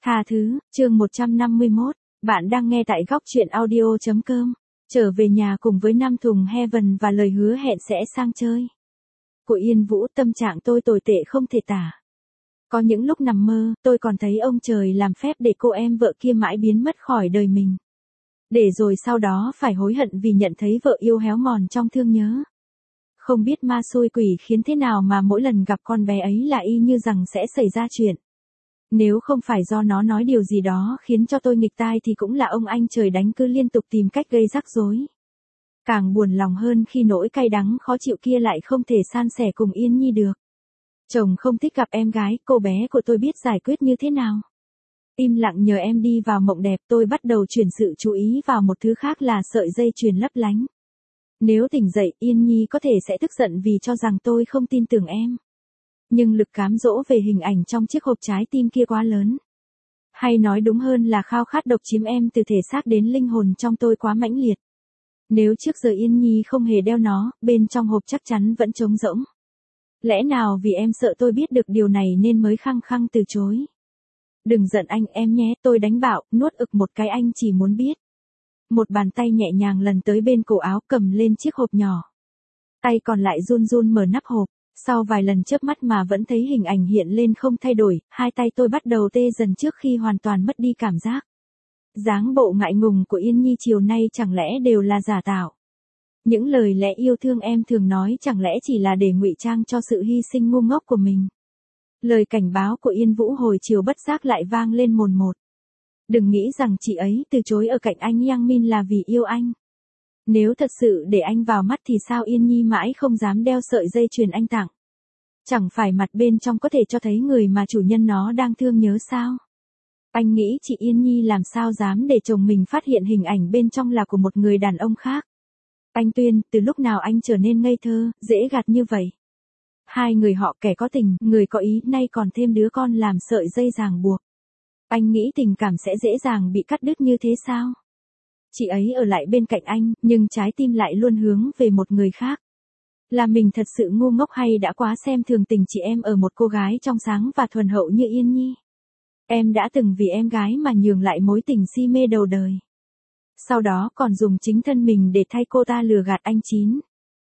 Tha thứ, chương 151, bạn đang nghe tại góc truyện audio.com. Trở về nhà cùng với Nam Thùng Heaven và lời hứa hẹn sẽ sang chơi. Của Yên Vũ, tâm trạng tôi tồi tệ không thể tả. Có những lúc nằm mơ, tôi còn thấy ông trời làm phép để cô em vợ kia mãi biến mất khỏi đời mình. Để rồi sau đó phải hối hận vì nhận thấy vợ yêu héo mòn trong thương nhớ. Không biết ma xui quỷ khiến thế nào mà mỗi lần gặp con bé ấy là y như rằng sẽ xảy ra chuyện. Nếu không phải do nó nói điều gì đó khiến cho tôi nghịch tai thì cũng là ông anh trời đánh cứ liên tục tìm cách gây rắc rối. Càng buồn lòng hơn khi nỗi cay đắng khó chịu kia lại không thể san sẻ cùng Yên Nhi được. Chồng không thích gặp em gái, cô bé của tôi biết giải quyết như thế nào. Im lặng nhờ em đi vào mộng đẹp, tôi bắt đầu chuyển sự chú ý vào một thứ khác là sợi dây chuyền lấp lánh. Nếu tỉnh dậy, Yên Nhi có thể sẽ tức giận vì cho rằng tôi không tin tưởng em. Nhưng lực cám dỗ về hình ảnh trong chiếc hộp trái tim kia quá lớn. Hay nói đúng hơn là khao khát độc chiếm em từ thể xác đến linh hồn trong tôi quá mãnh liệt. Nếu trước giờ Yên Nhi không hề đeo nó, bên trong hộp chắc chắn vẫn trống rỗng. Lẽ nào vì em sợ tôi biết được điều này nên mới khăng khăng từ chối. Đừng giận anh em nhé, tôi đánh bạo, nuốt ực một cái, anh chỉ muốn biết. Một bàn tay nhẹ nhàng lần tới bên cổ áo cầm lên chiếc hộp nhỏ. Tay còn lại run run mở nắp hộp. Sau vài lần chớp mắt mà vẫn thấy hình ảnh hiện lên không thay đổi, hai tay tôi bắt đầu tê dần trước khi hoàn toàn mất đi cảm giác. Dáng bộ ngại ngùng của Yên Nhi chiều nay chẳng lẽ đều là giả tạo. Những lời lẽ yêu thương em thường nói chẳng lẽ chỉ là để ngụy trang cho sự hy sinh ngu ngốc của mình. Lời cảnh báo của Yên Vũ hồi chiều bất giác lại vang lên mồn một. Đừng nghĩ rằng chị ấy từ chối ở cạnh anh Yang Min là vì yêu anh. Nếu thật sự để anh vào mắt thì sao Yên Nhi mãi không dám đeo sợi dây chuyền anh tặng. Chẳng phải mặt bên trong có thể cho thấy người mà chủ nhân nó đang thương nhớ sao? Anh nghĩ chị Yên Nhi làm sao dám để chồng mình phát hiện hình ảnh bên trong là của một người đàn ông khác. Anh Tuyên, từ lúc nào anh trở nên ngây thơ, dễ gạt như vậy? Hai người họ kẻ có tình, người có ý, nay còn thêm đứa con làm sợi dây ràng buộc. Anh nghĩ tình cảm sẽ dễ dàng bị cắt đứt như thế sao? Chị ấy ở lại bên cạnh anh, nhưng trái tim lại luôn hướng về một người khác. Là mình thật sự ngu ngốc hay đã quá xem thường tình chị em ở một cô gái trong sáng và thuần hậu như Yên Nhi? Em đã từng vì em gái mà nhường lại mối tình si mê đầu đời. Sau đó còn dùng chính thân mình để thay cô ta lừa gạt anh Chín.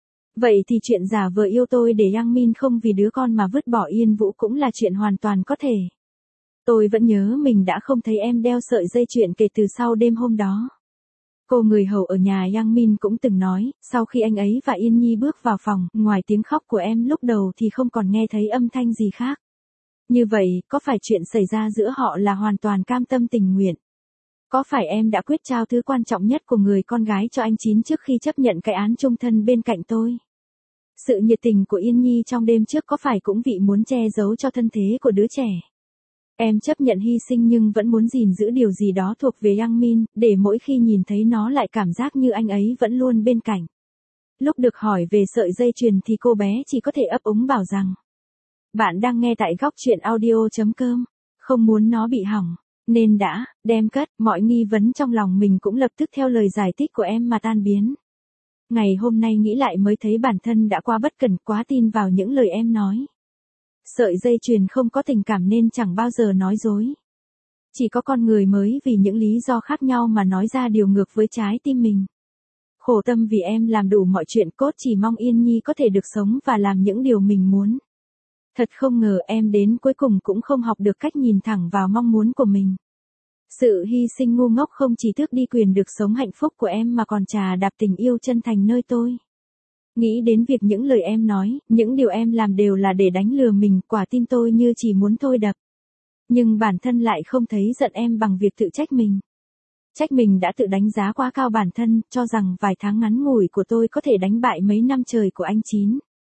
Vậy thì chuyện giả vờ yêu tôi để Yang Min không vì đứa con mà vứt bỏ Yên Vũ cũng là chuyện hoàn toàn có thể. Tôi vẫn nhớ mình đã không thấy em đeo sợi dây chuyền kể từ sau đêm hôm đó. Cô người hầu ở nhà Yang Min cũng từng nói, sau khi anh ấy và Yên Nhi bước vào phòng, ngoài tiếng khóc của em lúc đầu thì không còn nghe thấy âm thanh gì khác. Như vậy, có phải chuyện xảy ra giữa họ là hoàn toàn cam tâm tình nguyện? Có phải em đã quyết trao thứ quan trọng nhất của người con gái cho anh Chín trước khi chấp nhận cái án chung thân bên cạnh tôi? Sự nhiệt tình của Yên Nhi trong đêm trước có phải cũng vì muốn che giấu cho thân thế của đứa trẻ? Em chấp nhận hy sinh nhưng vẫn muốn gìn giữ điều gì đó thuộc về Yang Min, để mỗi khi nhìn thấy nó lại cảm giác như anh ấy vẫn luôn bên cạnh. Lúc được hỏi về sợi dây chuyền thì cô bé chỉ có thể ấp úng bảo rằng: bạn đang nghe tại góc truyện audio.com, không muốn nó bị hỏng, nên đã đem cất. Mọi nghi vấn trong lòng mình cũng lập tức theo lời giải thích của em mà tan biến. Ngày hôm nay nghĩ lại mới thấy bản thân đã quá bất cẩn, quá tin vào những lời em nói. Sợi dây chuyền không có tình cảm nên chẳng bao giờ nói dối. Chỉ có con người mới vì những lý do khác nhau mà nói ra điều ngược với trái tim mình. Khổ tâm vì em làm đủ mọi chuyện, cốt chỉ mong Yên Nhi có thể được sống và làm những điều mình muốn. Thật không ngờ em đến cuối cùng cũng không học được cách nhìn thẳng vào mong muốn của mình. Sự hy sinh ngu ngốc không chỉ tước đi quyền được sống hạnh phúc của em mà còn trà đạp tình yêu chân thành nơi tôi. Nghĩ đến việc những lời em nói, những điều em làm đều là để đánh lừa mình, quả tim tôi như chỉ muốn thôi đập. Nhưng bản thân lại không thấy giận em bằng việc tự trách mình. Trách mình đã tự đánh giá quá cao bản thân, cho rằng vài tháng ngắn ngủi của tôi có thể đánh bại mấy năm trời của anh Chín.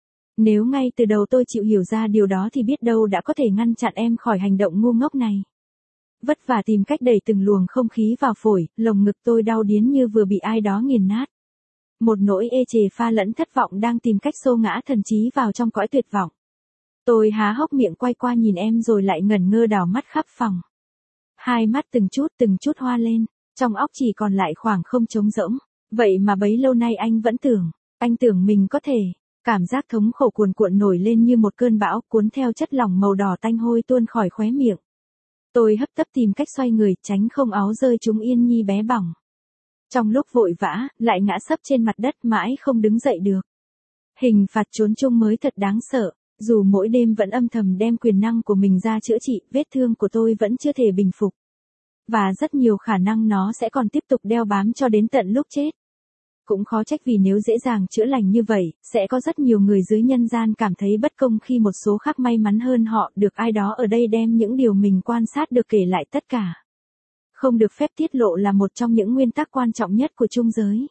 Nếu ngay từ đầu tôi chịu hiểu ra điều đó thì biết đâu đã có thể ngăn chặn em khỏi hành động ngu ngốc này. Vất vả tìm cách đẩy từng luồng không khí vào phổi, lồng ngực tôi đau điến như vừa bị ai đó nghiền nát. Một nỗi ê chề pha lẫn thất vọng đang tìm cách xô ngã thần trí vào trong cõi tuyệt vọng. Tôi há hốc miệng quay qua nhìn em rồi lại ngẩn ngơ đảo mắt khắp phòng. Hai mắt từng chút hoa lên, trong óc chỉ còn lại khoảng không trống rỗng. Vậy mà bấy lâu nay anh tưởng mình có thể. Cảm giác thống khổ cuồn cuộn nổi lên như một cơn bão, cuốn theo chất lỏng màu đỏ tanh hôi tuôn khỏi khóe miệng. Tôi hấp tấp tìm cách xoay người, tránh không áo rơi trúng Yên Nhi bé bỏng. Trong lúc vội vã, lại ngã sấp trên mặt đất mãi không đứng dậy được. Hình phạt trốn chung mới thật đáng sợ, dù mỗi đêm vẫn âm thầm đem quyền năng của mình ra chữa trị, vết thương của tôi vẫn chưa thể bình phục. Và rất nhiều khả năng nó sẽ còn tiếp tục đeo bám cho đến tận lúc chết. Cũng khó trách vì nếu dễ dàng chữa lành như vậy, sẽ có rất nhiều người dưới nhân gian cảm thấy bất công khi một số khác may mắn hơn họ được ai đó ở đây đem những điều mình quan sát được kể lại tất cả. Không được phép tiết lộ là một trong những nguyên tắc quan trọng nhất của chung giới.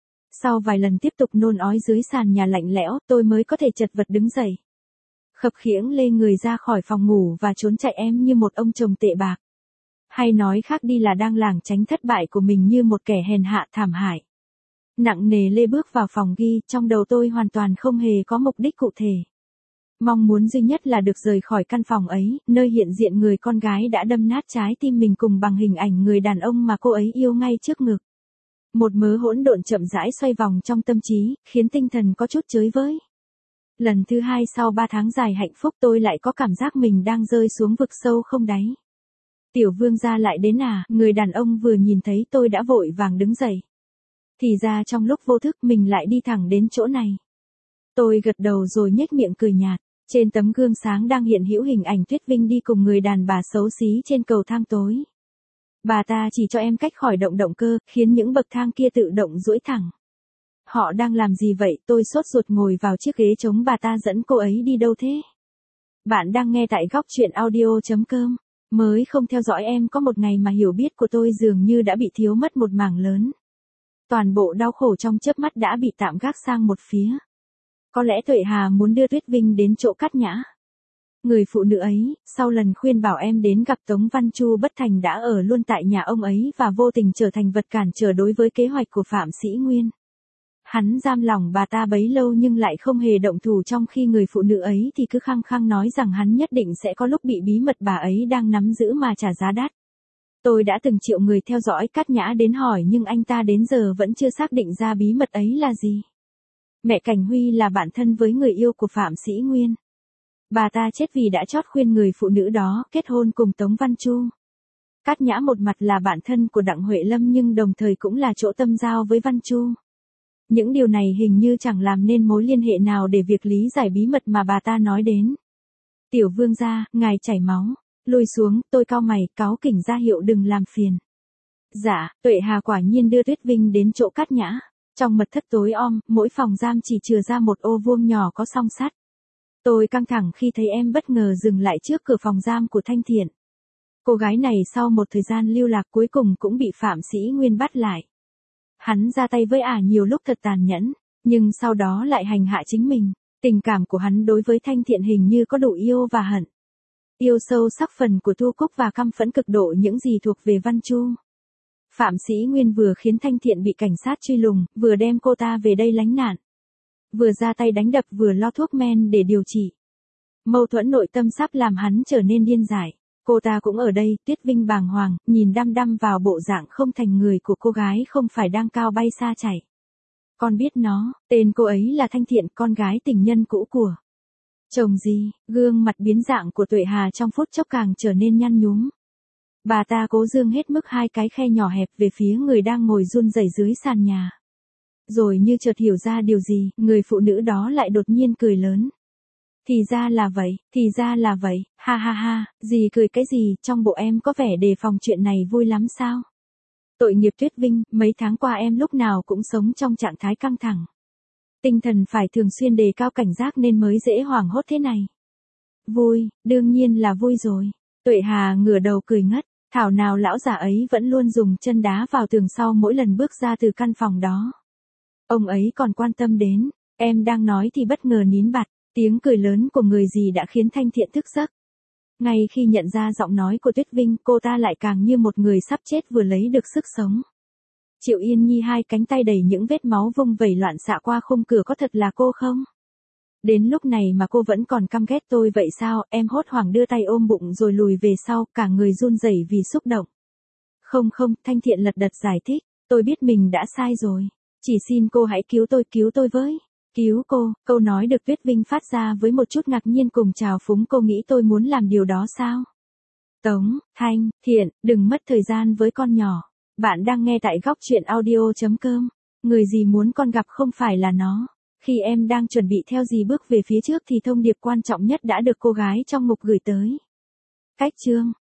Sau vài lần tiếp tục nôn ói dưới sàn nhà lạnh lẽo, tôi mới có thể chật vật đứng dậy. Khập khiễng lê người ra khỏi phòng ngủ và trốn chạy em như một ông chồng tệ bạc. Hay nói khác đi là đang lảng tránh thất bại của mình như một kẻ hèn hạ thảm hại. Nặng nề lê bước vào phòng ghi, trong đầu tôi hoàn toàn không hề có mục đích cụ thể. Mong muốn duy nhất là được rời khỏi căn phòng ấy, nơi hiện diện người con gái đã đâm nát trái tim mình cùng bằng hình ảnh người đàn ông mà cô ấy yêu ngay trước ngực. Một mớ hỗn độn chậm rãi xoay vòng trong tâm trí, khiến tinh thần có chút chới với. Lần thứ hai sau 3 tháng dài hạnh phúc tôi lại có cảm giác mình đang rơi xuống vực sâu không đáy. Tiểu vương gia lại đến à, người đàn ông vừa nhìn thấy tôi đã vội vàng đứng dậy. Thì ra trong lúc vô thức mình lại đi thẳng đến chỗ này. Tôi gật đầu rồi nhếch miệng cười nhạt. Trên tấm gương sáng đang hiện hữu hình ảnh Tuyết Vinh đi cùng người đàn bà xấu xí trên cầu thang tối. Bà ta chỉ cho em cách khỏi động cơ, khiến những bậc thang kia tự động duỗi thẳng. Họ đang làm gì vậy? Tôi sốt ruột ngồi vào chiếc ghế trống, bà ta dẫn cô ấy đi đâu thế? Bạn đang nghe tại góc truyện audio.com. Mới không theo dõi em có một ngày mà hiểu biết của tôi dường như đã bị thiếu mất một mảng lớn. Toàn bộ đau khổ trong chớp mắt đã bị tạm gác sang một phía. Có lẽ Tuệ Hà muốn đưa Tuyết Vinh đến chỗ Cát Nhã. Người phụ nữ ấy, sau lần khuyên bảo em đến gặp Tống Văn Chu bất thành đã ở luôn tại nhà ông ấy và vô tình trở thành vật cản trở đối với kế hoạch của Phạm Sĩ Nguyên. Hắn giam lòng bà ta bấy lâu nhưng lại không hề động thủ, trong khi người phụ nữ ấy thì cứ khăng khăng nói rằng hắn nhất định sẽ có lúc bị bí mật bà ấy đang nắm giữ mà trả giá đắt. Tôi đã từng triệu người theo dõi Cát Nhã đến hỏi nhưng anh ta đến giờ vẫn chưa xác định ra bí mật ấy là gì. Mẹ Cảnh Huy là bạn thân với người yêu của Phạm Sĩ Nguyên. Bà ta chết vì đã chót khuyên người phụ nữ đó kết hôn cùng Tống Văn Chu. Cát Nhã một mặt là bạn thân của Đặng Huệ Lâm nhưng đồng thời cũng là chỗ tâm giao với Văn Chu. Những điều này hình như chẳng làm nên mối liên hệ nào để việc lý giải bí mật mà bà ta nói đến. Tiểu vương gia, ngài chảy máu. Lùi xuống, tôi cau mày, cáu kỉnh ra hiệu đừng làm phiền. Dạ, Tuệ Hà quả nhiên đưa Tuyết Vinh đến chỗ Cát Nhã. Trong mật thất tối om, mỗi phòng giam chỉ chừa ra một ô vuông nhỏ có song sắt. Tôi căng thẳng khi thấy em bất ngờ dừng lại trước cửa phòng giam của Thanh Thiện. Cô gái này sau một thời gian lưu lạc cuối cùng cũng bị Phạm Sĩ Nguyên bắt lại. Hắn ra tay với ả nhiều lúc thật tàn nhẫn, nhưng sau đó lại hành hạ chính mình. Tình cảm của hắn đối với Thanh Thiện hình như có đủ yêu và hận. Yêu sâu sắc phần của Thu Cúc và căm phẫn cực độ những gì thuộc về Văn Chu. Phạm Sĩ Nguyên vừa khiến Thanh Thiện bị cảnh sát truy lùng, vừa đem cô ta về đây lánh nạn. Vừa ra tay đánh đập vừa lo thuốc men để điều trị. Mâu thuẫn nội tâm sắp làm hắn trở nên điên dại. Cô ta cũng ở đây, Tuyết Vinh bàng hoàng, nhìn đăm đăm vào bộ dạng không thành người của cô gái không phải đang cao bay xa chạy. Con biết nó, tên cô ấy là Thanh Thiện, con gái tình nhân cũ của chồng gì. Gương mặt biến dạng của Tuệ Hà trong phút chốc càng trở nên nhăn nhúm. Bà ta cố dương hết mức hai cái khe nhỏ hẹp về phía người đang ngồi run rẩy dưới sàn nhà. Rồi như chợt hiểu ra điều gì, người phụ nữ đó lại đột nhiên cười lớn. Thì ra là vậy, thì ra là vậy, ha ha ha, gì cười cái gì, trong bộ em có vẻ đề phòng chuyện này vui lắm sao? Tội nghiệp Tuyết Vinh, mấy tháng qua em lúc nào cũng sống trong trạng thái căng thẳng. Tinh thần phải thường xuyên đề cao cảnh giác nên mới dễ hoảng hốt thế này. Vui, đương nhiên là vui rồi. Tuệ Hà ngửa đầu cười ngất, thảo nào lão già ấy vẫn luôn dùng chân đá vào tường sau mỗi lần bước ra từ căn phòng đó. Ông ấy còn quan tâm đến, em đang nói thì bất ngờ nín bặt, tiếng cười lớn của người gì đã khiến Thanh Thiện thức giấc. Ngay khi nhận ra giọng nói của Tuyết Vinh, cô ta lại càng như một người sắp chết vừa lấy được sức sống. Triệu Yên Nhi hai cánh tay đầy những vết máu vung vẩy loạn xạ qua khung cửa, có thật là cô không? Đến lúc này mà cô vẫn còn căm ghét tôi vậy sao? Em hốt hoảng đưa tay ôm bụng rồi lùi về sau, cả người run rẩy vì xúc động. Không, Thanh Thiện lật đật giải thích, tôi biết mình đã sai rồi. Chỉ xin cô hãy cứu tôi với. Cứu cô, câu nói được Tuyết Vinh phát ra với một chút ngạc nhiên cùng trào phúng. Cô nghĩ tôi muốn làm điều đó sao? Tống, Thanh, Thiện, đừng mất thời gian với con nhỏ. Bạn đang nghe tại góc chuyện audio.com. Người gì muốn con gặp không phải là nó. Khi em đang chuẩn bị theo dì bước về phía trước thì thông điệp quan trọng nhất đã được cô gái trong mục gửi tới. Cách chương.